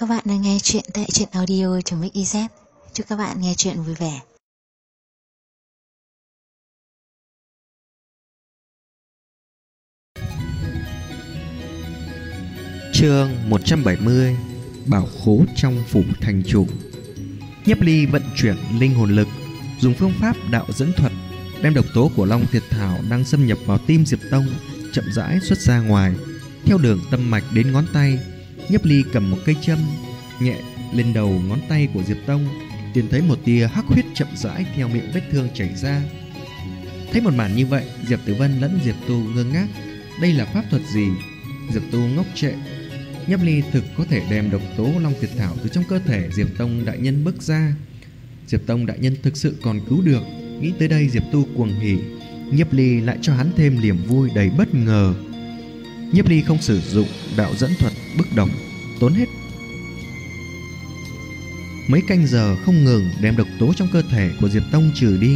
Các bạn đang nghe chuyện tại truyện audio.mix.iz. Chúc các bạn nghe chuyện vui vẻ. Chương 170: Bảo khố trong phủ thành chủ. Nhiếp Ly vận chuyển linh hồn lực, dùng phương pháp đạo dẫn thuật, đem độc tố của Long Thiệt Thảo đang xâm nhập vào tim Diệp Tông chậm rãi xuất ra ngoài. Theo đường tâm mạch đến ngón tay, Nhiếp Ly cầm một cây châm nhẹ lên đầu ngón tay của Diệp Tông, liền thấy một tia hắc huyết chậm rãi theo miệng vết thương chảy ra. Thấy một màn như vậy, Diệp Tử Vân lẫn Diệp Tu ngơ ngác. Đây là pháp thuật gì? Diệp Tu ngốc trệ. Nhiếp Ly thực có thể đem độc tố Long Thiệt Thảo từ trong cơ thể Diệp Tông đại nhân bước ra. Diệp Tông đại nhân thực sự còn cứu được. Nghĩ tới đây, Diệp Tu cuồng hỉ. Nhiếp Ly lại cho hắn thêm niềm vui đầy bất ngờ. Nhiếp Ly không sử dụng đạo dẫn thuật bức độc, tốn hết mấy canh giờ không ngừng đem độc tố trong cơ thể của Diệp Tông trừ đi.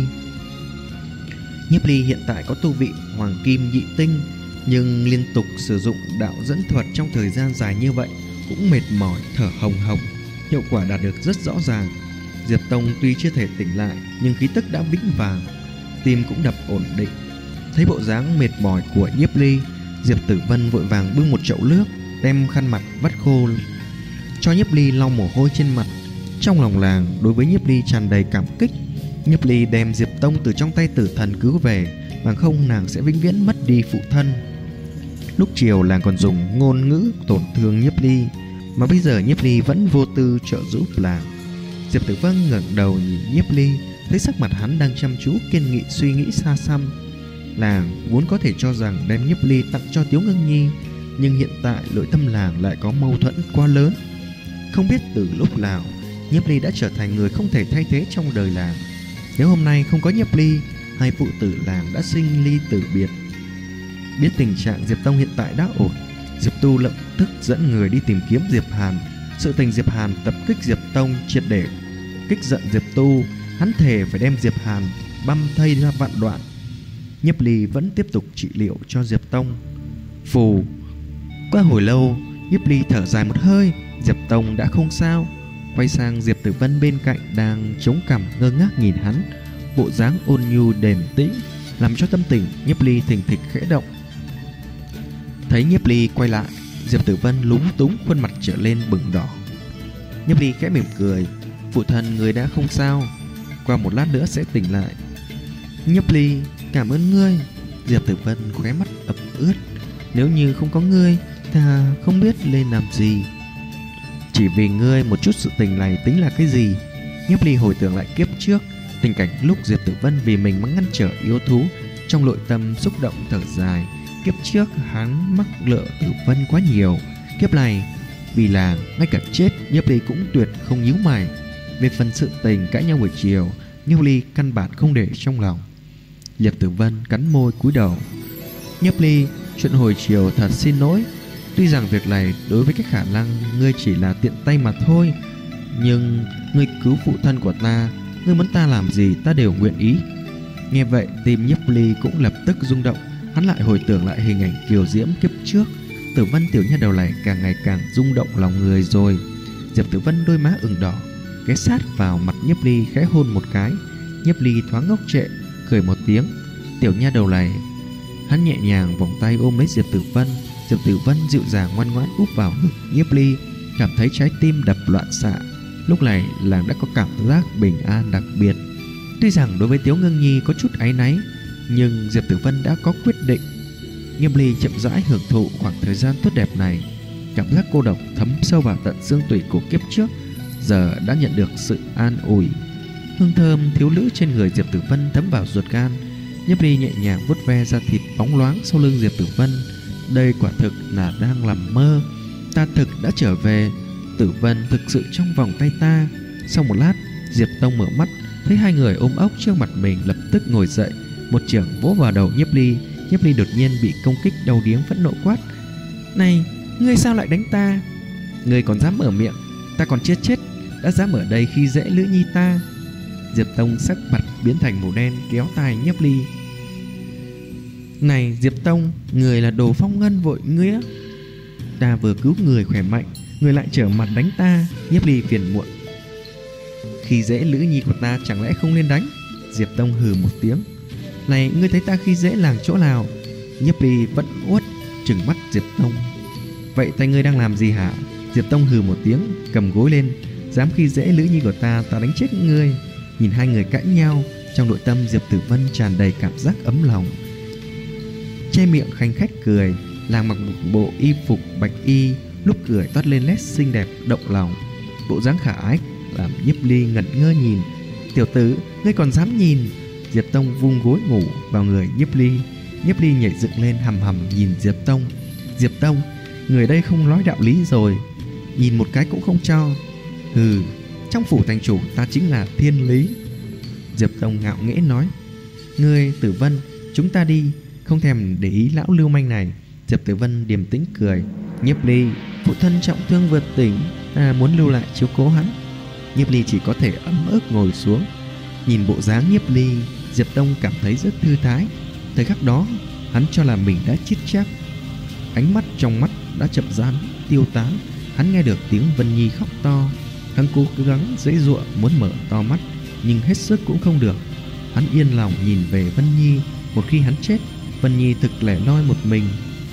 Nhiếp Ly hiện tại có tu vị hoàng kim nhị tinh, nhưng liên tục sử dụng đạo dẫn thuật trong thời gian dài như vậy cũng mệt mỏi, thở hồng hộc. Hiệu quả đạt được rất rõ ràng. Diệp Tông tuy chưa thể tỉnh lại, nhưng khí tức đã vững vàng, tim cũng đập ổn định. Thấy bộ dáng mệt mỏi của Nhiếp Ly, Diệp Tử Vân vội vàng bưng một chậu nước, đem khăn mặt vắt khô cho Nhiếp Ly lau mồ hôi trên mặt. Trong lòng làng đối với Nhiếp Ly tràn đầy cảm kích. Nhiếp Ly đem Diệp Tông từ trong tay tử thần cứu về, bằng không nàng sẽ vĩnh viễn mất đi phụ thân. Lúc chiều làng còn dùng ngôn ngữ tổn thương Nhiếp Ly, mà bây giờ Nhiếp Ly vẫn vô tư trợ giúp làng. Diệp Tử Vân ngẩng đầu nhìn Nhiếp Ly, thấy sắc mặt hắn đang chăm chú kiên nghị suy nghĩ xa xăm. Làng vốn có thể cho rằng đem Nhiếp Ly tặng cho Tiếu Ngưng Nhi, nhưng hiện tại nội tâm làng lại có mâu thuẫn quá lớn. Không biết từ lúc nào Nhiếp Ly đã trở thành người không thể thay thế trong đời làng. Nếu hôm nay không có Nhiếp Ly, hai phụ tử làng đã sinh ly tử biệt. Biết tình trạng Diệp Tông hiện tại đã ổn, Diệp Tu lập tức dẫn người đi tìm kiếm Diệp Hàn. Sự tình Diệp Hàn tập kích Diệp Tông triệt để kích giận Diệp Tu, hắn thề phải đem Diệp Hàn băm thây ra vạn đoạn. Nhiếp Ly vẫn tiếp tục trị liệu cho Diệp Tông. Phù. Qua hồi lâu, Nhiếp Ly thở dài một hơi, Diệp Tông đã không sao. Quay sang Diệp Tử Vân bên cạnh đang chống cằm ngơ ngác nhìn hắn, bộ dáng ôn nhu điềm tĩnh, làm cho tâm tình Nhiếp Ly thình thịch khẽ động. Thấy Nhiếp Ly quay lại, Diệp Tử Vân lúng túng, khuôn mặt trở lên bừng đỏ. Nhiếp Ly khẽ mỉm cười, phụ thân người đã không sao, qua một lát nữa sẽ tỉnh lại. Nhiếp Ly, cảm ơn ngươi. Diệp Tử Vân khóe mắt ẩm ướt. Nếu như không có ngươi, ta không biết lên làm gì. Chỉ vì ngươi một chút sự tình này tính là cái gì? Nhiếp Ly hồi tưởng lại kiếp trước, tình cảnh lúc Diệp Tử Vân vì mình mà ngăn trở yêu thú, trong nội tâm xúc động thở dài. Kiếp trước hắn mắc lỡ Tử Vân quá nhiều, kiếp này vì làng ngay cả chết Nhiếp Ly cũng tuyệt không nhíu mày. Về phần sự tình cãi nhau buổi chiều, Nhiếp Ly căn bản không để trong lòng. Diệp Tử Vân cắn môi cúi đầu. Nhiếp Ly, chuyện hồi chiều thật xin lỗi. Tuy rằng việc này đối với cái khả năng ngươi chỉ là tiện tay mà thôi, nhưng ngươi cứu phụ thân của ta, ngươi muốn ta làm gì ta đều nguyện ý. Nghe vậy tim Nhiếp Ly cũng lập tức rung động. Hắn lại hồi tưởng lại hình ảnh kiều diễm kiếp trước. Tử Vân tiểu nha đầu này càng ngày càng rung động lòng người rồi. Diệp Tử Vân đôi má ửng đỏ, ghé sát vào mặt Nhiếp Ly khẽ hôn một cái. Nhiếp Ly thoáng ngốc trệ, cười một tiếng. Tiểu nha đầu này. Hắn nhẹ nhàng vòng tay ôm lấy Diệp Tử Vân. Diệp Tử Vân dịu dàng ngoan ngoãn úp vào ngực Nhiếp Ly, cảm thấy trái tim đập loạn xạ. Lúc này làng đã có cảm giác bình an đặc biệt. Tuy rằng đối với Tiếu Ngưng Nhi có chút áy náy, nhưng Diệp Tử Vân đã có quyết định. Nhiếp Ly chậm rãi hưởng thụ khoảng thời gian tốt đẹp này. Cảm giác cô độc thấm sâu vào tận xương tủy của kiếp trước giờ đã nhận được sự an ủi. Hương thơm thiếu nữ trên người Diệp Tử Vân thấm vào ruột gan. Nhiếp Ly nhẹ nhàng vuốt ve da thịt bóng loáng sau lưng Diệp Tử Vân. Đây quả thực là đang làm mơ. Ta thực đã trở về. Tử Vân thực sự trong vòng tay ta. Sau một lát, Diệp Tông mở mắt, thấy hai người ôm ốc trước mặt mình, lập tức ngồi dậy, một chưởng vỗ vào đầu Nhiếp Ly. Nhiếp Ly đột nhiên bị công kích đau điếng, phẫn nộ quát: Này, ngươi sao lại đánh ta? Ngươi còn dám mở miệng, ta còn chưa chết đã dám ở đây khi dễ Lữ Nhi ta. Diệp Tông sắc mặt biến thành màu đen, kéo tai Nhiếp Ly. Này Diệp Tông, người là đồ phong ngân vội ngươi á. Ta vừa cứu người khỏe mạnh, người lại trở mặt đánh ta. Nhiếp Ly phiền muộn: khi dễ Lữ Nhi của ta chẳng lẽ không nên đánh? Diệp Tông hừ một tiếng: này, ngươi thấy ta khi dễ làng chỗ nào? Nhiếp Ly vẫn uất trừng mắt Diệp Tông: vậy tay ngươi đang làm gì hả? Diệp Tông hừ một tiếng, cầm gối lên: dám khi dễ Lữ Nhi của ta, ta đánh chết ngươi. Nhìn hai người cãi nhau, trong nội tâm Diệp Tử Vân tràn đầy cảm giác ấm lòng, che miệng khanh khách cười. Nàng mặc một bộ y phục bạch y, lúc cười toát lên nét xinh đẹp động lòng, bộ dáng khả ái làm Nhiếp Ly ngẩn ngơ nhìn. Tiểu tử, ngươi còn dám nhìn? Diệp Tông vung gối ngủ vào người Nhiếp Ly. Nhiếp Ly nhảy dựng lên hầm hầm nhìn Diệp Tông: Diệp Tông, người đây không nói đạo lý rồi, nhìn một cái cũng không cho. Hừ, trong phủ thành chủ ta chính là thiên lý. Diệp Tông ngạo nghễ nói: ngươi Tử Vân, chúng ta đi, không thèm để ý lão lưu manh này. Diệp Tử Vân điềm tĩnh cười: Nhiếp Ly, phụ thân trọng thương vượt tỉnh, ta muốn lưu lại chiếu cố hắn. Nhiếp Ly chỉ có thể ấm ức ngồi xuống. Nhìn bộ dáng Nhiếp Ly, Diệp Tông cảm thấy rất thư thái. Thời khắc đó, hắn cho là mình đã chết chắc. Ánh mắt trong mắt đã chậm rãi tiêu tán. Hắn nghe được tiếng Vân Nhi khóc to. Hắn cố gắng giãy giụa muốn mở to mắt, nhưng hết sức cũng không được. Hắn yên lòng nhìn về Vân Nhi. Một khi hắn chết, Vân Nhi thực lẻ loi một mình.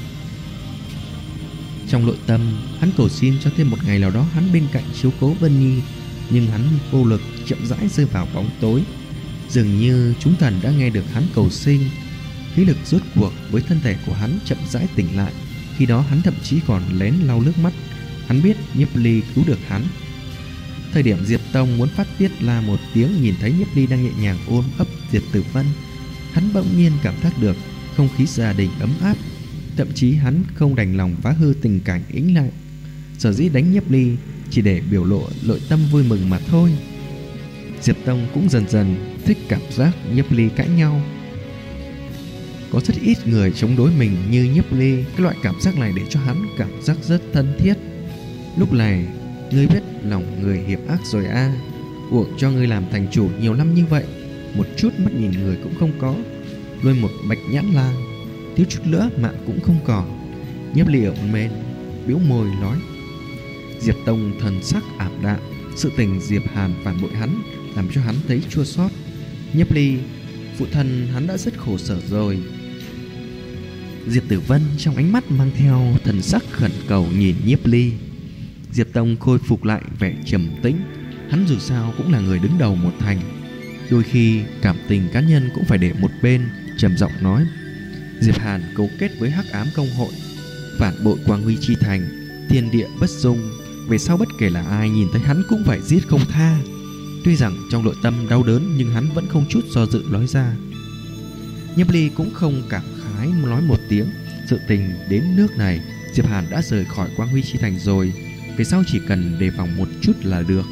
Trong nội tâm, hắn cầu xin cho thêm một ngày nào đó hắn bên cạnh chiếu cố Vân Nhi. Nhưng hắn vô lực, chậm rãi rơi vào bóng tối. Dường như chúng thần đã nghe được hắn cầu xin. Khí lực rốt cuộc với thân thể của hắn chậm rãi tỉnh lại. Khi đó hắn thậm chí còn lén lau nước mắt. Hắn biết Nhiếp Ly cứu được hắn. Thời điểm Diệp Tông muốn phát tiết la một tiếng, nhìn thấy Nhiếp Ly đang nhẹ nhàng ôm ấp Diệp Tử Vân, hắn bỗng nhiên cảm giác được không khí gia đình ấm áp. Thậm chí hắn không đành lòng phá hư tình cảnh ĩnh lặng. Sở dĩ đánh Nhiếp Ly chỉ để biểu lộ nội tâm vui mừng mà thôi. Diệp Tông cũng dần dần thích cảm giác Nhiếp Ly cãi nhau. Có rất ít người chống đối mình như Nhiếp Ly. Cái loại cảm giác này để cho hắn cảm giác rất thân thiết. Lúc này, ngươi biết lòng người hiểm ác rồi a. Uổng cho ngươi làm thành chủ nhiều năm như vậy, một chút mắt nhìn người cũng không có, nuôi một bạch nhãn lang, thiếu chút nữa mạng cũng không còn. Nhiếp Ly ở bên bĩu môi nói. Diệp Tông thần sắc ảm đạm. Sự tình Diệp Hàn phản bội hắn làm cho hắn thấy chua xót. Nhiếp Ly, phụ thân hắn đã rất khổ sở rồi. Diệp Tử Vân trong ánh mắt mang theo thần sắc khẩn cầu nhìn Nhiếp Ly. Diệp Tông khôi phục lại vẻ trầm tĩnh. Hắn dù sao cũng là người đứng đầu một thành, đôi khi cảm tình cá nhân cũng phải để một bên. Trầm giọng nói: Diệp Hàn cấu kết với Hắc Ám Công hội, phản bội Quang Huy Chi Thành, thiên địa bất dung. Về sau bất kể là ai nhìn thấy hắn cũng phải giết không tha. Tuy rằng trong nội tâm đau đớn, nhưng hắn vẫn không chút do dự nói ra. Nhiếp Ly cũng không cảm khái nói một tiếng. Sự tình đến nước này, Diệp Hàn đã rời khỏi Quang Huy Chi Thành rồi, về sau chỉ cần đề phòng một chút là được.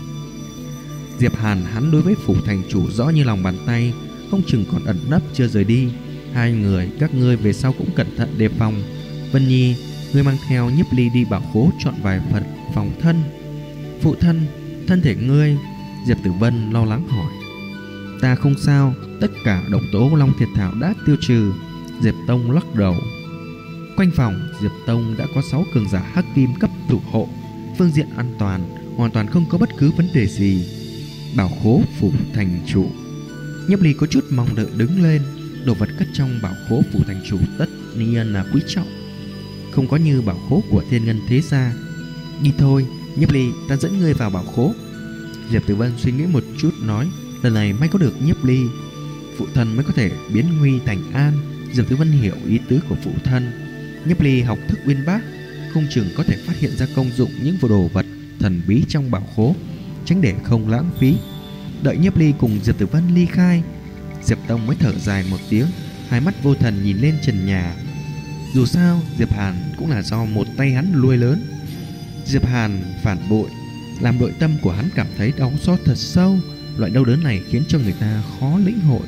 Diệp Hàn hắn đối với phủ thành chủ rõ như lòng bàn tay, không chừng còn ẩn nấp chưa rời đi. Hai người các ngươi về sau cũng cẩn thận đề phòng. Vân Nhi, ngươi mang theo Nhiếp Ly đi bảo khố chọn vài vật phòng thân. Phụ thân, thân thể ngươi? Diệp Tử Vân lo lắng hỏi. Ta không sao, tất cả độc tố Long Thiệt Thảo đã tiêu trừ. Diệp Tông lắc đầu. Quanh phòng Diệp Tông đã có 6 cường giả hắc kim cấp thủ hộ. Phương diện an toàn hoàn toàn không có bất cứ vấn đề gì. Bảo khố phủ thành chủ. Nhiếp Ly có chút mong đợi đứng lên. Đồ vật cất trong bảo khố phủ thành chủ tất nhiên là quý trọng, không có như bảo khố của Thiên Ngân thế gia. Đi thôi Nhiếp Ly, ta dẫn ngươi vào bảo khố. Diệp Tử Vân suy nghĩ một chút nói. Lần này may có được Nhiếp Ly, phụ thân mới có thể biến nguy thành an. Diệp Tử Vân hiểu ý tứ của phụ thân. Nhiếp Ly học thức uyên bác, không chừng có thể phát hiện ra công dụng những đồ vật thần bí trong bảo khố, tránh để không lãng phí. Đợi Nhiếp Ly cùng Diệp Tử Vân ly khai, Diệp Tông mới thở dài một tiếng, hai mắt vô thần nhìn lên trần nhà. Dù sao Diệp Hàn cũng là do một tay hắn nuôi lớn. Diệp Hàn phản bội làm nội tâm của hắn cảm thấy đau xót thật sâu. Loại đau đớn này khiến cho người ta khó lĩnh hội.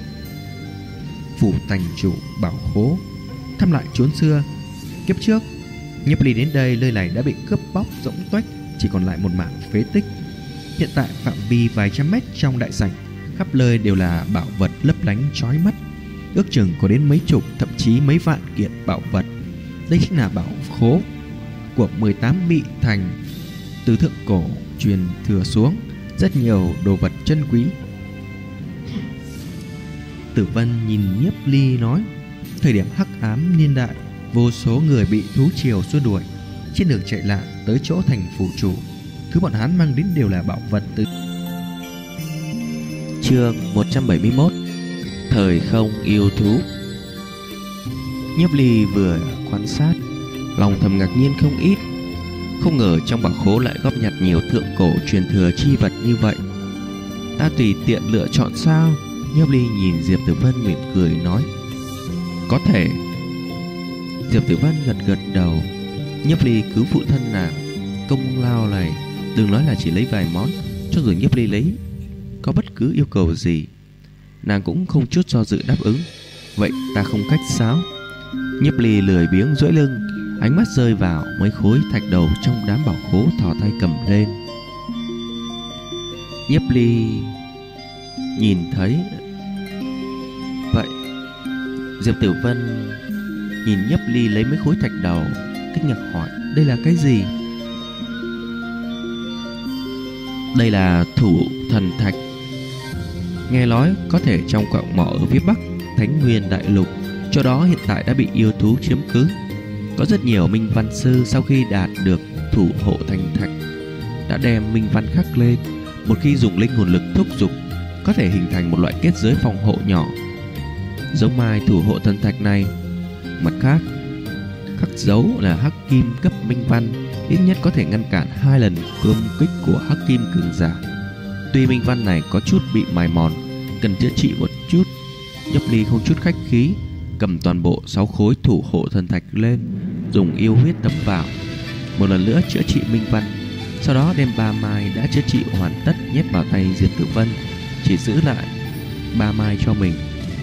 Phủ thành chủ bảo khố, thăm lại chốn xưa. Kiếp trước Nhiếp Ly đến đây, nơi này đã bị cướp bóc rỗng tuếch, chỉ còn lại một mảng phế tích. Hiện tại phạm vi vài trăm mét trong đại sảnh, khắp nơi đều là bảo vật lấp lánh chói mắt. Ước chừng có đến mấy chục, thậm chí mấy vạn kiện bảo vật. Đây chính là bảo khố của 18 vị thành từ thượng cổ truyền thừa xuống rất nhiều đồ vật chân quý. Tử Vân nhìn Nhiếp Ly nói, thời điểm hắc ám niên đại, vô số người bị thú triều xua đuổi, trên đường chạy lạc tới chỗ thành phủ chủ, thứ bọn hắn mang đến đều là bảo vật từ. Chương 171 Thời không yêu thú. Nhiếp Ly vừa quan sát, lòng thầm ngạc nhiên không ít. Không ngờ trong bảo khố lại góp nhặt nhiều thượng cổ truyền thừa chi vật như vậy. Ta tùy tiện lựa chọn sao? Nhiếp Ly nhìn Diệp Tử Vân mỉm cười nói, có thể. Diệp Tử Vân gật đầu. Nhiếp Ly cứu phụ thân nàng, công lao này đừng nói là chỉ lấy vài món, cho dù Nhiếp Ly lấy có bất cứ yêu cầu gì, nàng cũng không chút do dự đáp ứng. Vậy ta không cách sáo. Nhiếp Ly lười biếng duỗi lưng, ánh mắt rơi vào mấy khối thạch đầu trong đám bảo khố, thò tay cầm lên. Nhiếp Ly nhìn thấy vậy, Diệp Tử Vân nhìn Nhiếp Ly lấy mấy khối thạch đầu, kinh ngạc hỏi, đây là cái gì? Đây là thủ thần thạch. Nghe nói có thể trong quặng mỏ ở phía bắc Thánh Nguyên Đại Lục, chỗ đó hiện tại đã bị yêu thú chiếm cứ. Có rất nhiều minh văn sư sau khi đạt được thủ hộ thành thạch đã đem minh văn khắc lên, một khi dùng linh hồn lực thúc giục có thể hình thành một loại kết giới phòng hộ nhỏ, giống mai thủ hộ thần thạch này. Mặt khác, khắc dấu là hắc kim cấp minh văn, ít nhất có thể ngăn cản 2 lần công kích của hắc kim cường giả. Tuy minh văn này có chút bị mài mòn, cần chữa trị một chút, Nhiếp Ly không chút khách khí cầm toàn bộ 6 khối thủ hộ thần thạch lên, dùng yêu huyết đấm vào, một lần nữa chữa trị minh văn. Sau đó đem 3 mai đã chữa trị hoàn tất nhét vào tay Diệp Tử Vân, chỉ giữ lại 3 mai cho mình.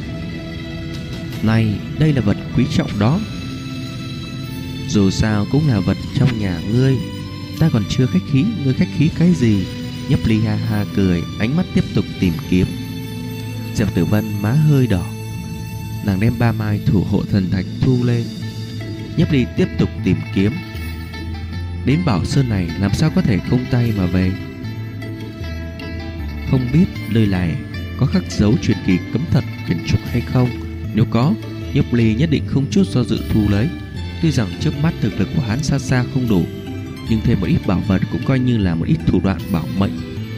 Này, đây là vật quý trọng đó, dù sao cũng là vật trong nhà ngươi, ta còn chưa khách khí, ngươi khách khí cái gì? Nhiếp Ly ha ha cười, ánh mắt tiếp tục tìm kiếm. Diệp Tử Vân má hơi đỏ, nàng đem 3 mai thủ hộ thần thạch thu lên. Nhiếp Ly tiếp tục tìm kiếm. Đến Bảo Sơn này làm sao có thể không tay mà về? Không biết nơi này có khắc dấu truyền kỳ cấm thuật quyển trục hay không? Nếu có, Nhiếp Ly nhất định không chút do dự thu lấy. Tuy rằng trước mắt thực lực của hắn xa xa không đủ, nhưng thêm một ít bảo vật cũng coi như là một ít thủ đoạn bảo mệnh.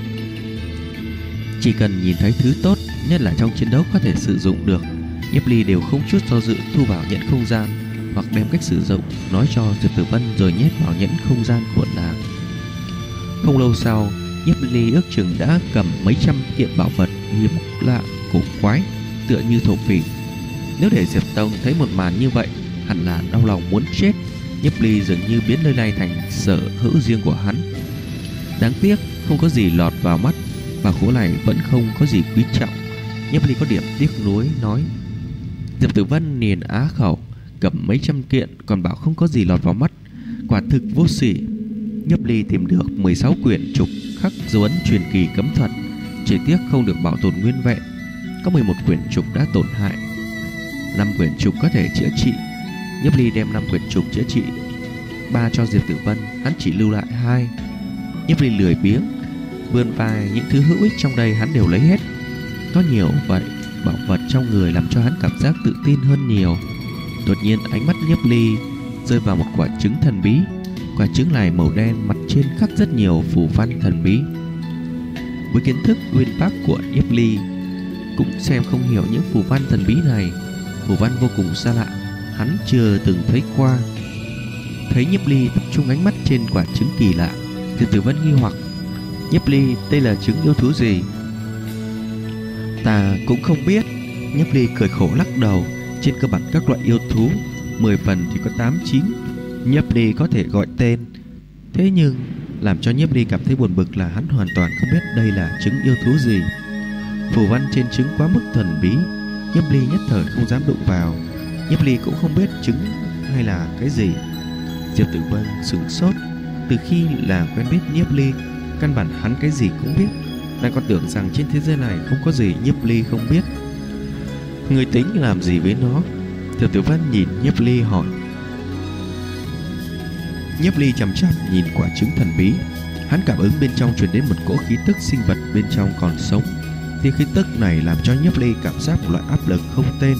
Chỉ cần nhìn thấy thứ tốt, nhất là trong chiến đấu có thể sử dụng được, Nhiếp Ly đều không chút do dự thu vào nhẫn không gian, hoặc đem cách sử dụng nói cho Diệp Tử Vân rồi nhét vào nhẫn không gian của nàng. Không lâu sau, Nhiếp Ly ước chừng đã cầm mấy trăm kiện bảo vật hiếm lạ cổ quái, tựa như thổ phỉ. Nếu để Diệp Tông thấy một màn như vậy, hẳn là đau lòng muốn chết. Nhiếp Ly dường như biến nơi này thành sở hữu riêng của hắn. Đáng tiếc không có gì lọt vào mắt, và khố này vẫn không có gì quý trọng. Nhiếp Ly có điểm tiếc nuối nói. Diệp Tử Vân niền á khẩu, cầm mấy trăm kiện còn bảo không có gì lọt vào mắt, quả thực vô sỉ. Nhiếp Ly tìm được 16 quyển trục khắc dấu ấn truyền kỳ cấm thuật, chỉ tiếc không được bảo tồn nguyên vẹn. Có 11 quyển trục đã tổn hại, 5 quyển trục có thể chữa trị. Nhiếp Ly đem 5 quyển trục chữa trị 3 cho Diệp Tử Vân, hắn chỉ lưu lại 2. Nhiếp Ly lười biếng vươn vai, những thứ hữu ích trong đây hắn đều lấy hết. Có nhiều vậy, bảo vật trong người làm cho hắn cảm giác tự tin hơn nhiều. Đột nhiên ánh mắt Nhiếp Ly rơi vào một quả trứng thần bí. Quả trứng này màu đen, mặt trên khắc rất nhiều phù văn thần bí. Với kiến thức uyên bác của Nhiếp Ly, cũng xem không hiểu những phù văn thần bí này. Phù văn vô cùng xa lạ, hắn chưa từng thấy qua. Thấy Nhiếp Ly tập trung ánh mắt trên quả trứng kỳ lạ, Diệp Tử Vân nghi hoặc. Nhiếp Ly, đây là trứng yêu thú gì? Ta cũng không biết. Nhiếp Ly cười khổ lắc đầu. Trên cơ bản các loại yêu thú 10 phần thì có 8-9 Nhiếp Ly có thể gọi tên. Thế nhưng làm cho Nhiếp Ly cảm thấy buồn bực là hắn hoàn toàn không biết đây là trứng yêu thú gì. Phù văn trên trứng quá mức thần bí, Nhiếp Ly nhất thời không dám đụng vào. Nhiếp Ly cũng không biết trứng hay là cái gì. Diệp Tử Vân sửng sốt. Từ khi là quen biết Nhiếp Ly, căn bản hắn cái gì cũng biết. Nàng còn tưởng rằng trên thế giới này không có gì Nhiếp Ly không biết. Người tính làm gì với nó? Diệp Tử Vân nhìn Nhiếp Ly hỏi. Nhiếp Ly chằm chằm nhìn quả trứng thần bí. Hắn cảm ứng bên trong truyền đến một cỗ khí tức sinh vật bên trong còn sống. Tia khí tức này làm cho Nhiếp Ly cảm giác một loại áp lực không tên.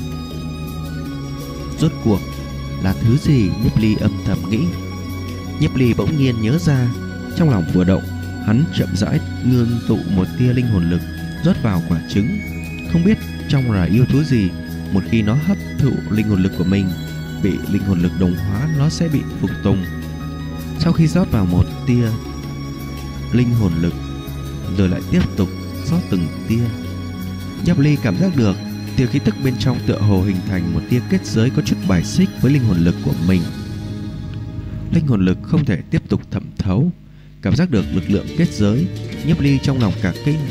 Rốt cuộc là thứ gì? Nhiếp Ly âm thầm nghĩ. Nhiếp Ly bỗng nhiên nhớ ra, trong lòng vừa động, hắn chậm rãi ngưng tụ một tia linh hồn lực rót vào quả trứng. Không biết trong là yêu thú gì, một khi nó hấp thụ linh hồn lực của mình, bị linh hồn lực đồng hóa, nó sẽ bị phục tùng. Sau khi rót vào một tia linh hồn lực, rồi lại tiếp tục rót từng tia, Nhiếp Ly cảm giác được tia khí tức bên trong tựa hồ hình thành một tia kết giới có chút bài xích với linh hồn lực của mình. Linh hồn lực không thể tiếp tục thẩm thấu. Cảm giác được lực lượng kết giới, Nhiếp Ly trong lòng cả kinh.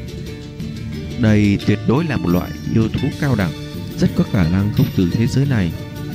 Đây tuyệt đối là một loại yêu thú cao đẳng, rất có khả năng không từ thế giới này.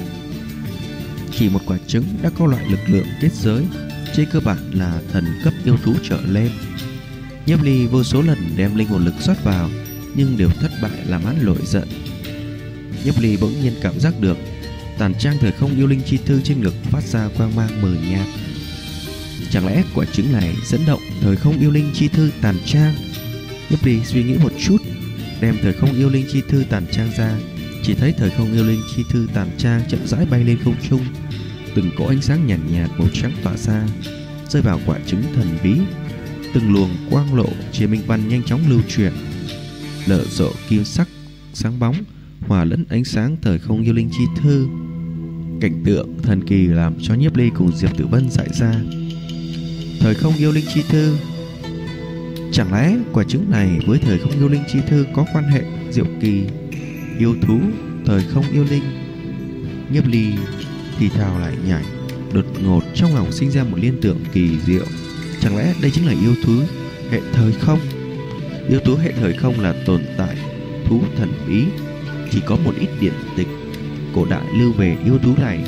Chỉ một quả trứng đã có loại lực lượng kết giới, trên cơ bản là thần cấp yêu thú trở lên. Nhiếp Ly vô số lần đem linh hồn lực rót vào, nhưng đều thất bại làm hắn nổi giận. Nhiếp Ly bỗng nhiên cảm giác được tàn trang thời không yêu linh chi thư trên ngực phát ra quang mang mờ nhạt. Chẳng lẽ quả trứng này dẫn động thời không yêu linh chi thư tàn trang? Nhiếp Ly suy nghĩ một chút, đem thời không yêu linh chi thư tàn trang ra. Chỉ thấy thời không yêu linh chi thư tàn trang chậm rãi bay lên không trung, từng cỗ ánh sáng nhàn nhạt màu trắng tỏa ra, rơi vào quả trứng thần bí. Từng luồng quang lộ chia minh văn nhanh chóng lưu chuyển, nở rộ kim sắc sáng bóng, hòa lẫn ánh sáng thời không yêu linh chi thư. Cảnh tượng thần kỳ làm cho Nhiếp Ly cùng Diệp Tử Vân dại ra. Thời không yêu linh chi thư, chẳng lẽ quả trứng này với thời không yêu linh chi thư có quan hệ diệu kỳ? Yêu thú thời không yêu linh. Nhiếp Ly thì thào lại nhảy, đột ngột trong lòng sinh ra một liên tưởng kỳ diệu. Chẳng lẽ đây chính là yêu thú hệ thời không? Yêu thú hệ thời không là tồn tại thú thần bí, chỉ có một ít điển tịch cổ đại lưu về yêu thú này.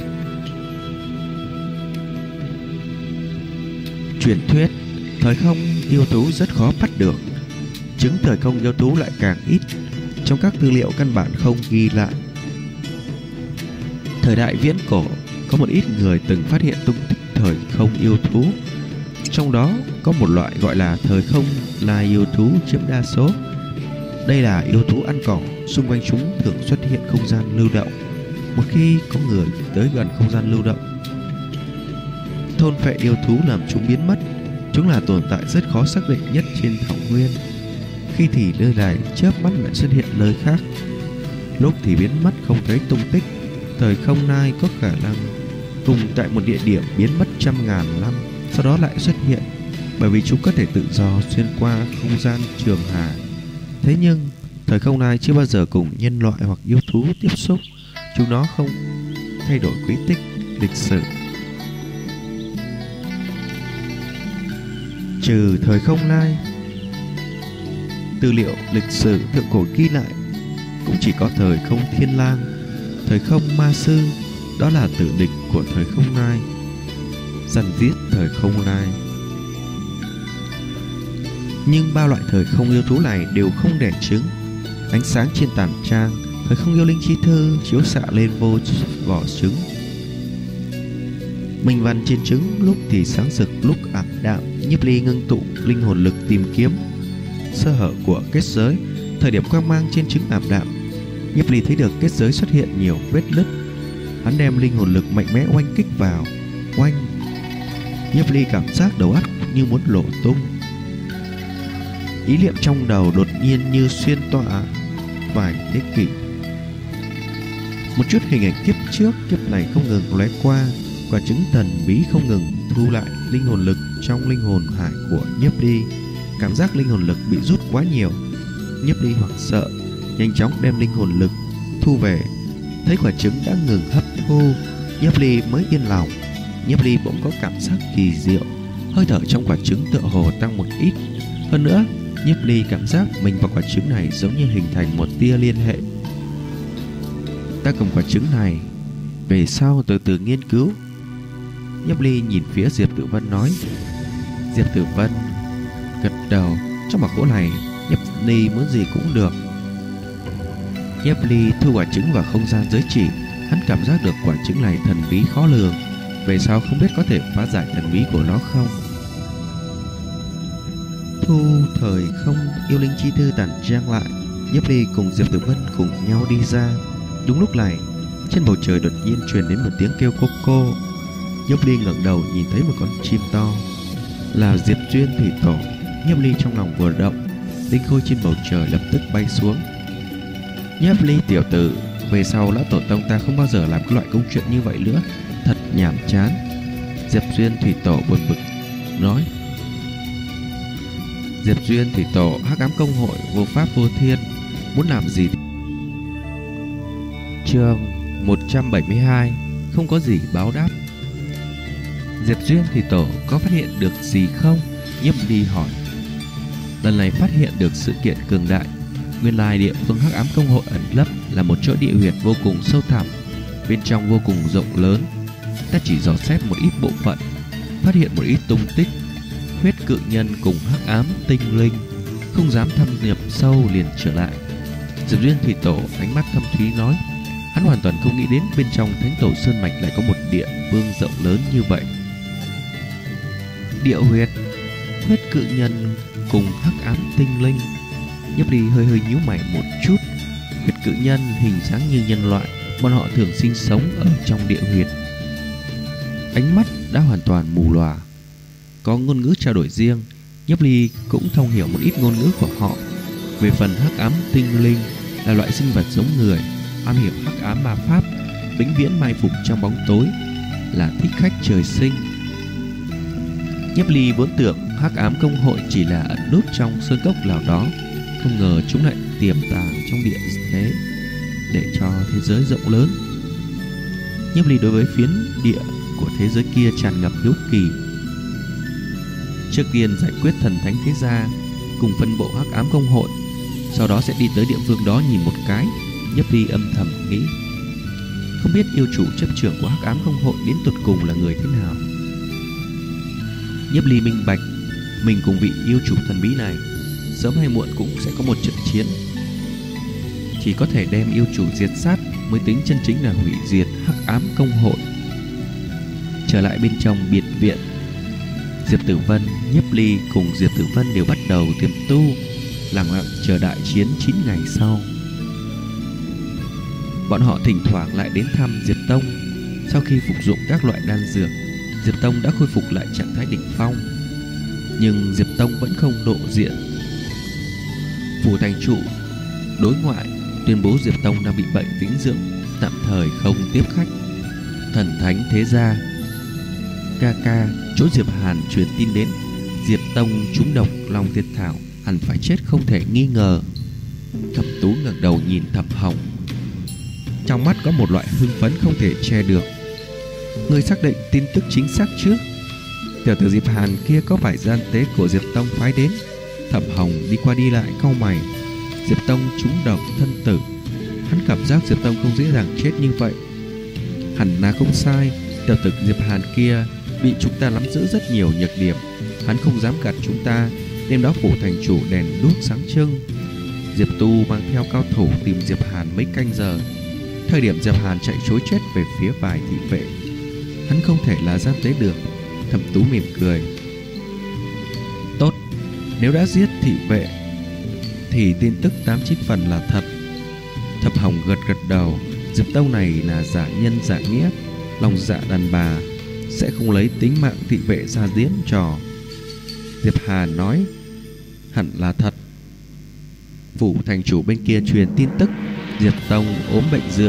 Truyền thuyết thời không yêu thú rất khó bắt được, trứng thời không yêu thú lại càng ít, trong các tư liệu căn bản không ghi lại. Thời đại viễn cổ, có một ít người từng phát hiện tung tích thời không yêu thú, trong đó có một loại gọi là thời không là yêu thú chiếm đa số. Đây là yêu thú ăn cỏ, xung quanh chúng thường xuất hiện không gian lưu động. Một khi có người tới gần không gian lưu động, thôn phệ yêu thú làm chúng biến mất. Chúng là tồn tại rất khó xác định nhất trên thảo nguyên. Khi thì nơi này chớp mắt lại xuất hiện nơi khác, lúc thì biến mất không thấy tung tích. Thời không nai có khả năng cùng tại một địa điểm biến mất trăm ngàn năm, sau đó lại xuất hiện, bởi vì chúng có thể tự do xuyên qua không gian trường hà. Thế nhưng thời không nai chưa bao giờ cùng nhân loại hoặc yêu thú tiếp xúc, chúng nó không thay đổi quy tích lịch sử. Trừ thời không nai, tư liệu lịch sử thượng cổ ghi lại cũng chỉ có thời không thiên lang, thời không ma sư, đó là tử địch của thời không nai, dằn giết thời không nai. Nhưng ba loại thời không yêu thú này đều không đẻ trứng. Ánh sáng trên tàn trang thời không yêu linh chi thư chiếu xạ lên vô vỏ trứng. Minh văn trên trứng lúc thì sáng rực, lúc ảm đạm. Nhiếp Ly ngưng tụ linh hồn lực tìm kiếm sơ hở của kết giới. Thời điểm quang mang trên trứng ảm đạm, Nhiếp Ly thấy được kết giới xuất hiện nhiều vết nứt. Hắn đem linh hồn lực mạnh mẽ oanh kích vào. Oanh! Nhiếp Ly cảm giác đầu óc như muốn nổ tung. Ý niệm trong đầu đột nhiên như xuyên tỏa vài thế kỷ. Một chút hình ảnh kiếp trước, kiếp này không ngừng lóe qua. Quả trứng thần bí không ngừng thu lại linh hồn lực trong linh hồn hải của Nhiếp Ly. Cảm giác linh hồn lực bị rút quá nhiều, Nhiếp Ly hoảng sợ, nhanh chóng đem linh hồn lực thu về. Thấy quả trứng đã ngừng hấp thu, Nhiếp Ly mới yên lòng. Nhiếp Ly bỗng có cảm giác kỳ diệu, hơi thở trong quả trứng tựa hồ tăng một ít. Hơn nữa, Nhiếp Ly cảm giác mình và quả trứng này giống như hình thành một tia liên hệ. Ta cầm quả trứng này về sau từ từ nghiên cứu. Nhiếp Ly nhìn phía Diệp Tử Vân nói. Diệp Tử Vân gật đầu. Trong bảo khố này Nhiếp Ly muốn gì cũng được. Nhiếp Ly thu quả trứng vào không gian giới chỉ. Hắn cảm giác được quả trứng này thần bí khó lường, về sau không biết có thể phá giải thần bí của nó không. thu thời không yêu linh chi thư tản trang lại, Nhiếp Ly cùng Diệp Tử Vân cùng nhau đi ra. Đúng lúc này, trên bầu trời đột nhiên truyền đến một tiếng kêu cô cô. Nhiếp Ly ngẩng đầu nhìn thấy một con chim to, là Diệp Duyên Thủy Tổ. Nhiếp Ly trong lòng vừa động, tinh khôi trên bầu trời lập tức bay xuống. Nhiếp Ly tiểu tử, về sau lão tổ tông ta không bao giờ làm cái loại công chuyện như vậy nữa, thật nhàm chán. Diệp Duyên Thủy Tổ buồn bực nói. Diệp Duyên Thủy Tổ, Hắc Ám Công Hội vô pháp vô thiên, muốn làm gì? Chương 172, không có gì báo đáp. Diệp Duyên Thủy Tổ có phát hiện được gì không? Nhiếp Ly hỏi. Lần này phát hiện được sự kiện cường đại. Nguyên lai địa phương Hắc Ám Công Hội ẩn lấp là một chỗ địa huyệt vô cùng sâu thẳm, bên trong vô cùng rộng lớn. Ta chỉ dò xét một ít bộ phận, phát hiện một ít tung tích. Huyết cự nhân cùng Hắc Ám tinh linh không dám thâm nhập sâu liền trở lại. Diệp Duyên Thủy Tổ ánh mắt thâm thúy nói. Hắn hoàn toàn không nghĩ đến bên trong Thánh Tổ Sơn Mạch lại có một địa phương rộng lớn như vậy. Địa huyệt, huyết cự nhân cùng Hắc Ám tinh linh. Nhiếp Ly hơi nhíu mày một chút. Huyết cự nhân hình dáng như nhân loại, bọn họ thường sinh sống ở trong địa huyệt. Ánh mắt đã hoàn toàn mù lòa. Có ngôn ngữ trao đổi riêng, Nhiếp Ly cũng thông hiểu một ít ngôn ngữ của họ. Về phần Hắc Ám tinh linh là loại sinh vật giống người, am hiểu hắc ám ma pháp, vĩnh viễn mai phục trong bóng tối, là thích khách trời sinh. Nhiếp Ly vốn tưởng Hắc Ám Công Hội chỉ là ẩn nút trong sơn cốc nào đó, không ngờ chúng lại tiềm tàng trong địa thế để cho thế giới rộng lớn. Nhiếp Ly đối với phiến địa của thế giới kia tràn ngập hiếu kỳ. Trước tiên giải quyết thần thánh thế gia cùng phân bộ Hắc Ám Công Hội, sau đó sẽ đi tới địa phương đó nhìn một cái. Nhiếp Ly âm thầm nghĩ, không biết yêu chủ chấp trưởng của Hắc Ám Công Hội đến tột cùng là người thế nào. Nhiếp Ly minh bạch, mình cùng vị yêu chủ thần bí này sớm hay muộn cũng sẽ có một trận chiến. Chỉ có thể đem yêu chủ diệt sát mới tính chân chính là hủy diệt Hắc Ám Công Hội. Trở lại bên trong biệt viện, Diệp Tử Vân, Nhiếp Ly cùng Diệp Tử Vân đều bắt đầu tiềm tu, lặng lặng chờ đại chiến 9 ngày sau. Bọn họ thỉnh thoảng lại đến thăm Diệp Tông. Sau khi phục dụng các loại đan dược, Diệp Tông đã khôi phục lại trạng thái đỉnh phong. Nhưng Diệp Tông vẫn không lộ diện. Phủ thành trụ đối ngoại tuyên bố Diệp Tông đang bị bệnh tĩnh dưỡng, tạm thời không tiếp khách. Thần thánh thế gia ca ca chỗ Diệp Hàn truyền tin đến, Diệp Tông trúng độc Long Thiên Thảo, hẳn phải chết không thể nghi ngờ. Thẩm Tú ngẩng đầu nhìn Thẩm Hồng, trong mắt có một loại hưng phấn không thể che được. Người xác định tin tức chính xác chứ? Tiểu tử Diệp Hàn kia có phải gian tế của Diệp Tông phái đến? Thẩm Hồng đi qua đi lại cau mày. Diệp Tông trúng độc thân tử, hắn cảm giác Diệp Tông không dễ dàng chết như vậy. Hẳn là không sai, tiểu tử Diệp Hàn kia bị chúng ta nắm giữ rất nhiều nhược điểm, hắn không dám gạt chúng ta. Đêm đó phủ thành chủ đèn đuốc sáng trưng, Diệp Tu mang theo cao thủ tìm Diệp Hàn mấy canh giờ. Thời điểm Diệp Hàn chạy trối chết về phía vài thị vệ, hắn không thể là gian tế được. Thẩm Tú mỉm cười. Tốt, nếu đã giết thị vệ thì tin tức 8-9 phần là thật. Thẩm Hồng gật đầu. Diệp Tông này là giả nhân giả nghĩa, lòng dạ đàn bà, sẽ không lấy tính mạng thị vệ ra diễn trò. Diệp Hàn nói, hẳn là thật. Phủ thành chủ bên kia truyền tin tức Diệp Tông ốm bệnh rượu,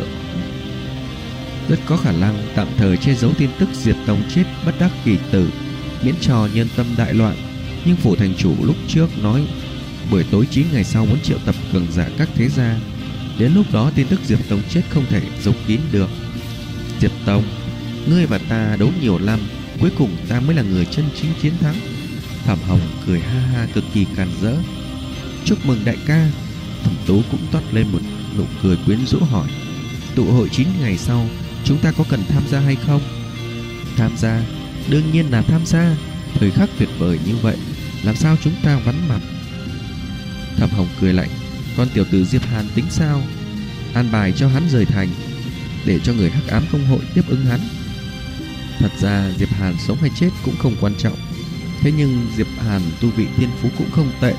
rất có khả năng tạm thời che giấu tin tức Diệp Tông chết bất đắc kỳ tử, miễn cho nhân tâm đại loạn. Nhưng phủ thành chủ lúc trước nói buổi tối 9 ngày sau muốn triệu tập cường giả các thế gia, đến lúc đó tin tức Diệp Tông chết không thể giấu kín được. Diệp Tông, ngươi và ta đấu nhiều năm, cuối cùng ta mới là người chân chính chiến thắng. Thẩm Hồng cười ha ha cực kỳ càn rỡ. Chúc mừng đại ca. Thẩm Tú cũng toát lên một nụ cười quyến rũ hỏi, tụ hội 9 ngày sau chúng ta có cần tham gia hay không? Tham gia, đương nhiên là tham gia. Thời khắc tuyệt vời như vậy, làm sao chúng ta vắng mặt? Thẩm Hồng cười lạnh, con tiểu tử Diệp Hàn tính sao? An bài cho hắn rời thành, để cho người Hắc Ám Công Hội tiếp ứng hắn. Thật ra Diệp Hàn sống hay chết cũng không quan trọng, Thế nhưng Diệp Hàn tu vị thiên phú cũng không tệ,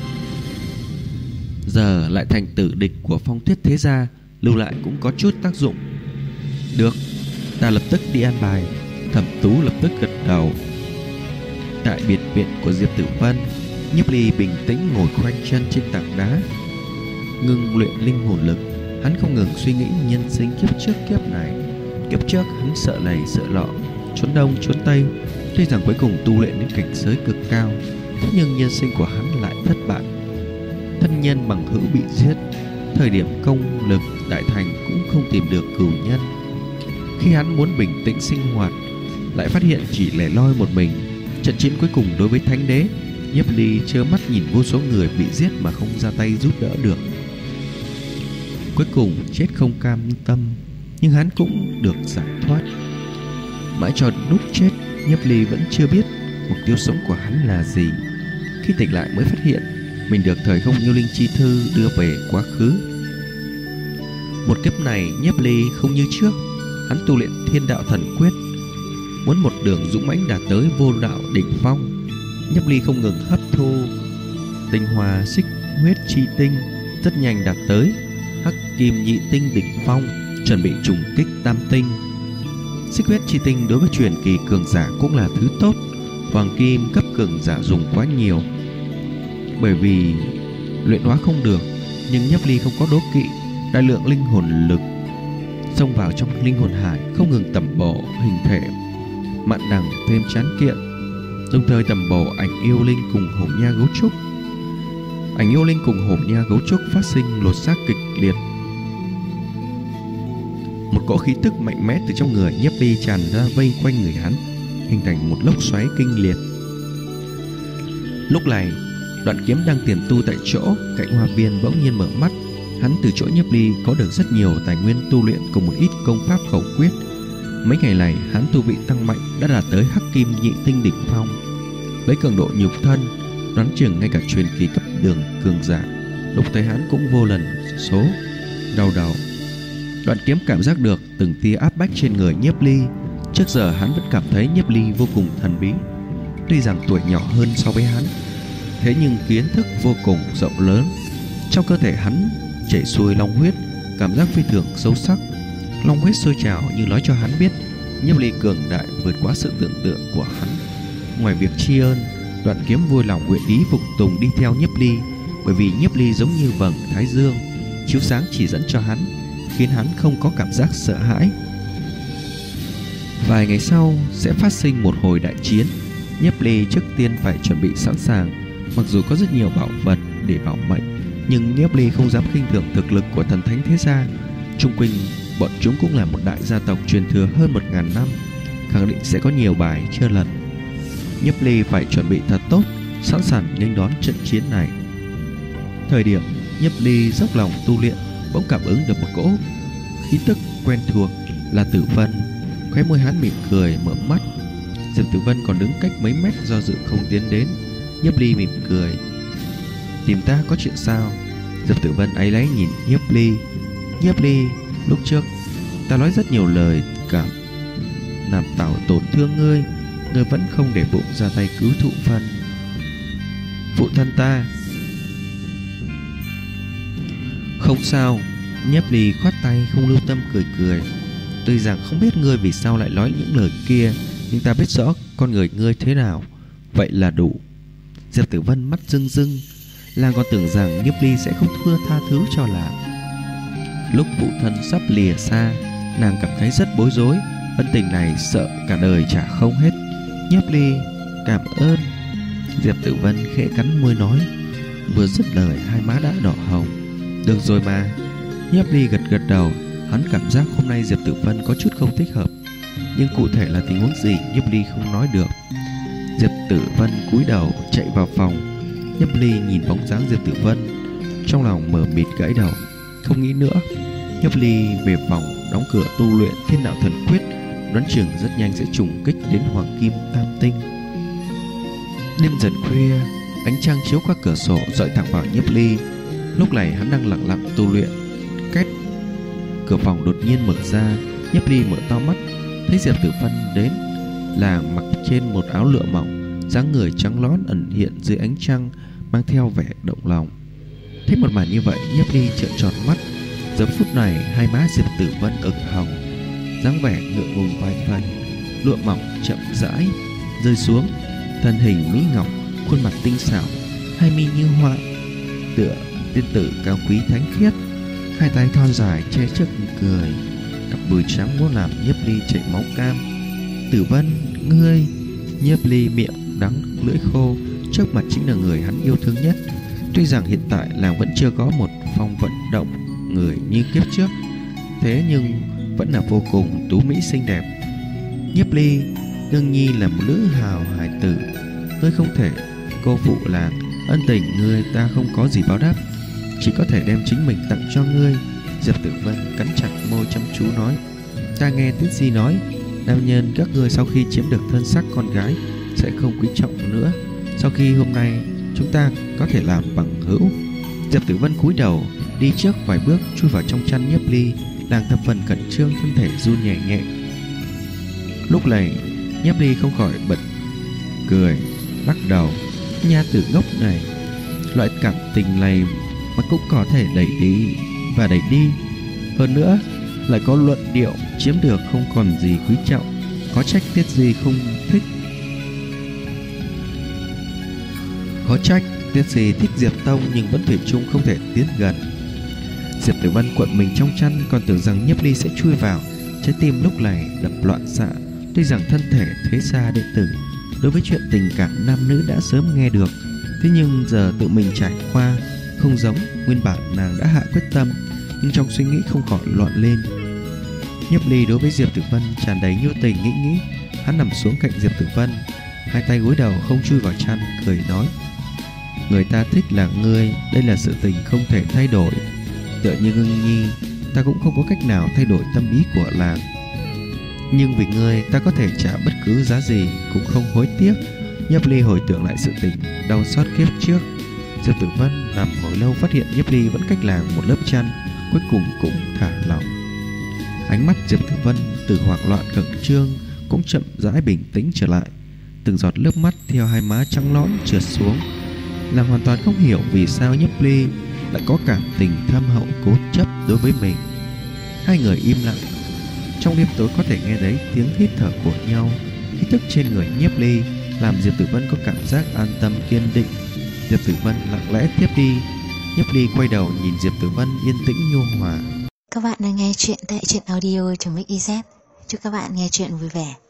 giờ lại thành tử địch của Phong Tuyết thế gia, lưu lại cũng có chút tác dụng. Được, ta lập tức đi an bài. Thẩm Tú lập tức gật đầu. Tại biệt viện của Diệp Tử Vân, Nhiếp Ly bình tĩnh ngồi khoanh chân trên tảng đá, ngưng luyện linh hồn lực. Hắn không ngừng suy nghĩ nhân sinh kiếp trước kiếp này. Kiếp trước hắn sợ này sợ lọ, trốn đông trốn tây, tuy rằng cuối cùng tu luyện đến cảnh giới cực cao, thế nhưng nhân sinh của hắn lại thất bại. Thân nhân bằng hữu bị giết, thời điểm công lực đại thành cũng không tìm được cửu nhân. Khi hắn muốn bình tĩnh sinh hoạt, lại phát hiện chỉ lẻ loi một mình. Trận chiến cuối cùng đối với Thánh Đế, Nhiếp Ly trơ mắt nhìn vô số người bị giết mà không ra tay giúp đỡ được. Cuối cùng chết không cam tâm, nhưng hắn cũng được giải thoát. Mãi cho lúc chết, Nhiếp Ly vẫn chưa biết mục tiêu sống của hắn là gì. Khi tỉnh lại mới phát hiện mình được thời không yêu linh chi thư đưa về quá khứ. Một kiếp này Nhiếp Ly không như trước, hắn tu luyện Thiên Đạo Thần Quyết, muốn một đường dũng mãnh đạt tới vô đạo đỉnh phong. Nhiếp Ly không ngừng hấp thu tinh hoa xích huyết chi tinh, rất nhanh đạt tới hắc kim nhị tinh đỉnh phong, chuẩn bị trùng kích tam tinh. Xích huyết chi tinh đối với truyền kỳ cường giả cũng là thứ tốt, hoàng kim cấp cường giả dùng quá nhiều. Bởi vì luyện hóa không được, nhưng Nhiếp Ly không có đố kỵ, đại lượng linh hồn lực xông vào trong linh hồn hải, không ngừng tẩm bổ hình thể mạn đằng thêm tráng kiện, đồng thời tẩm bổ ảnh yêu linh cùng hổ nha gấu trúc. Ảnh yêu linh cùng hổ nha gấu trúc phát sinh lột xác kịch liệt. Một cỗ khí tức mạnh mẽ từ trong người Nhiếp Ly tràn ra vây quanh người hắn, hình thành một lốc xoáy kinh liệt. Lúc này, Đoạn Kiếm đang tiềm tu tại chỗ cạnh hoa viên bỗng nhiên mở mắt. Hắn từ chỗ Nhiếp Ly có được rất nhiều tài nguyên tu luyện cùng một ít công pháp khẩu quyết. Mấy ngày này hắn tu vị tăng mạnh, đã đạt tới hắc kim nhị tinh đỉnh phong. Lấy cường độ nhục thân, đoán chừng ngay cả truyền kỳ cấp đường cường giả lúc thấy hắn cũng vô lần số đau đầu. Đoạn Kiếm cảm giác được từng tia áp bách trên người Nhiếp Ly. Trước giờ hắn vẫn cảm thấy Nhiếp Ly vô cùng thần bí, tuy rằng tuổi nhỏ hơn so với hắn, thế nhưng kiến thức vô cùng rộng lớn. Trong cơ thể hắn chảy xuôi long huyết, cảm giác phi thường sâu sắc. Long huyết sôi trào như nói cho hắn biết Nhiếp Ly cường đại vượt quá sự tưởng tượng của hắn. Ngoài việc tri ân, Đoạn Kiếm vui lòng nguyện ý phục tùng đi theo Nhiếp Ly, bởi vì Nhiếp Ly giống như vầng thái dương chiếu sáng chỉ dẫn cho hắn, khiến hắn không có cảm giác sợ hãi. Vài ngày sau sẽ phát sinh một hồi đại chiến. Nhiếp Ly trước tiên phải chuẩn bị sẵn sàng. Mặc dù có rất nhiều bảo vật để bảo mệnh, nhưng Nhiếp Ly không dám khinh thường thực lực của thần thánh thế gia. Chung quanh bọn chúng cũng là một đại gia tộc truyền thừa hơn 1000 năm, khẳng định sẽ có nhiều bài chưa lần. Nhiếp Ly phải chuẩn bị thật tốt, sẵn sàng nghênh đón trận chiến này. Thời điểm Nhiếp Ly dốc lòng tu luyện, bỗng cảm ứng được một cỗ khí tức quen thuộc, là Tử Vân. Khóe môi hắn mỉm cười mở mắt. Diệp Tử Vân còn đứng cách mấy mét do dự không tiến đến. Nhiếp Ly mỉm cười: tìm ta có chuyện sao? Diệp Tử Vân áy náy nhìn Nhiếp Ly. Nhiếp Ly, lúc trước ta nói rất nhiều lời cảm làm tạo tổn thương ngươi, ngươi vẫn không để bụng ra tay cứu thụ phân phụ thân ta. Không sao. Nhiếp Ly khoát tay không lưu tâm cười cười. Tuy rằng không biết ngươi vì sao lại nói những lời kia, nhưng ta biết rõ con người ngươi thế nào, vậy là đủ. Diệp Tử Vân mắt rưng rưng, nàng còn tưởng rằng Nhiếp Ly sẽ không thưa tha thứ cho nàng. Lúc phụ thân sắp lìa xa, nàng cảm thấy rất bối rối, ân tình này sợ cả đời trả không hết. Nhiếp Ly, cảm ơn. Diệp Tử Vân khẽ cắn môi nói. Vừa dứt lời hai má đã đỏ hồng. Được rồi mà. Nhiếp Ly gật gật đầu. Hắn cảm giác hôm nay Diệp Tử Vân có chút không thích hợp, nhưng cụ thể là tình huống gì Nhiếp Ly không nói được. Diệp Tử Vân cúi đầu chạy vào phòng. Nhiếp Ly nhìn bóng dáng Diệp Tử Vân, trong lòng mờ mịt gãy đầu, không nghĩ nữa. Nhiếp Ly về phòng đóng cửa tu luyện Thiên Đạo Thần Quyết, đoán chừng rất nhanh sẽ trùng kích đến Hoàng Kim Tam Tinh. Đêm dần khuya, ánh trăng chiếu qua cửa sổ dọi thẳng vào Nhiếp Ly. Lúc này hắn đang lặng lặng tu luyện. Két, cửa phòng đột nhiên mở ra. Nhiếp Ly mở to mắt, thấy Diệp Tử Vân đến, là mặc trên một áo lụa mỏng, dáng người trắng lón ẩn hiện dưới ánh trăng, mang theo vẻ động lòng. Thấy một màn như vậy, Nhiếp Ly trợn tròn mắt. Giờ phút này hai má Diệp Tử Vân ửng hồng, dáng vẻ ngượng ngùng vài phần, lụa mỏng chậm rãi rơi xuống, thân hình mỹ ngọc, khuôn mặt tinh xảo, hai mi như họa, tựa tiên tử cao quý thánh khiết, hai tay thon dài che trước cười, cặp đùi trắng muốn làm Nhiếp Ly chảy máu cam. Tử Vân, ngươi! Nhiếp Ly miệng đắng lưỡi khô, trước mặt chính là người hắn yêu thương nhất. Tuy rằng hiện tại làng vẫn chưa có một phong vận động người như kiếp trước, thế nhưng vẫn là vô cùng tú mỹ xinh đẹp. Nhiếp Ly, đương nhi là một nữ hào hài tử, ngươi không thể cô phụ làng. Ân tình ngươi ta không có gì báo đáp, chỉ có thể đem chính mình tặng cho ngươi. Diệp Tử Vân cắn chặt môi chăm chú nói. Ta nghe Tiết Di nói, nam nhân các ngươi sau khi chiếm được thân xác con gái sẽ không quý trọng nữa. Sau khi hôm nay chúng ta có thể làm bằng hữu. Diệp Tử Vân cúi đầu đi trước vài bước, chui vào trong chăn Nhiếp Ly. Nàng thập phần khẩn trương, thân thể run nhẹ nhẹ. Lúc này Nhiếp Ly không khỏi bật cười, lắc đầu. Nha tử ngốc này, loại cảm tình này mà cũng có thể đẩy đi và đẩy đi. Hơn nữa lại có luận điệu chiếm được không còn gì quý trọng. Có trách Tiết Di không thích. Có trách Tiết Di thích Diệp Tông nhưng vẫn thủy chung không thể tiến gần. Diệp Tử Vân cuộn mình trong chăn, còn tưởng rằng Nhiếp Ly sẽ chui vào. Trái tim lúc này đập loạn xạ. Tuy rằng thân thể thế gia đệ tử đối với chuyện tình cảm nam nữ đã sớm nghe được, thế nhưng giờ tự mình trải qua không giống nguyên bản nàng đã hạ quyết tâm, nhưng trong suy nghĩ không khỏi loạn lên. Nhiếp Ly đối với Diệp Tử Vân tràn đầy nhu tình nghĩ. Hắn nằm xuống cạnh Diệp Tử Vân, hai tay gối đầu không chui vào chăn, cười nói. Người ta thích là ngươi, đây là sự tình không thể thay đổi. Tựa như Ngưng Nhi, ta cũng không có cách nào thay đổi tâm ý của làng, nhưng vì ngươi ta có thể trả bất cứ giá gì, cũng không hối tiếc. Nhiếp Ly hồi tưởng lại sự tình đau xót kiếp trước. Diệp Tử Vân nằm hồi lâu, phát hiện Nhiếp Ly vẫn cách làng một lớp chăn, cuối cùng cũng thả lỏng. Ánh mắt Diệp Tử Vân từ hoảng loạn khẩn trương cũng chậm rãi bình tĩnh trở lại. Từng giọt nước mắt theo hai má trắng nõn trượt xuống. Nàng hoàn toàn không hiểu vì sao Nhiếp Ly lại có cảm tình thâm hậu cố chấp đối với mình. Hai người im lặng. Trong đêm tối có thể nghe thấy tiếng hít thở của nhau. Khí tức trên người Nhiếp Ly làm Diệp Tử Vân có cảm giác an tâm kiên định. Diệp Tử Vân lặng lẽ tiếp đi. Nhiếp Ly quay đầu nhìn Diệp Tử Vân yên tĩnh nhu hòa. Các bạn đang nghe chuyện tại truyện audio.mix.iz. Chúc các bạn nghe chuyện vui vẻ.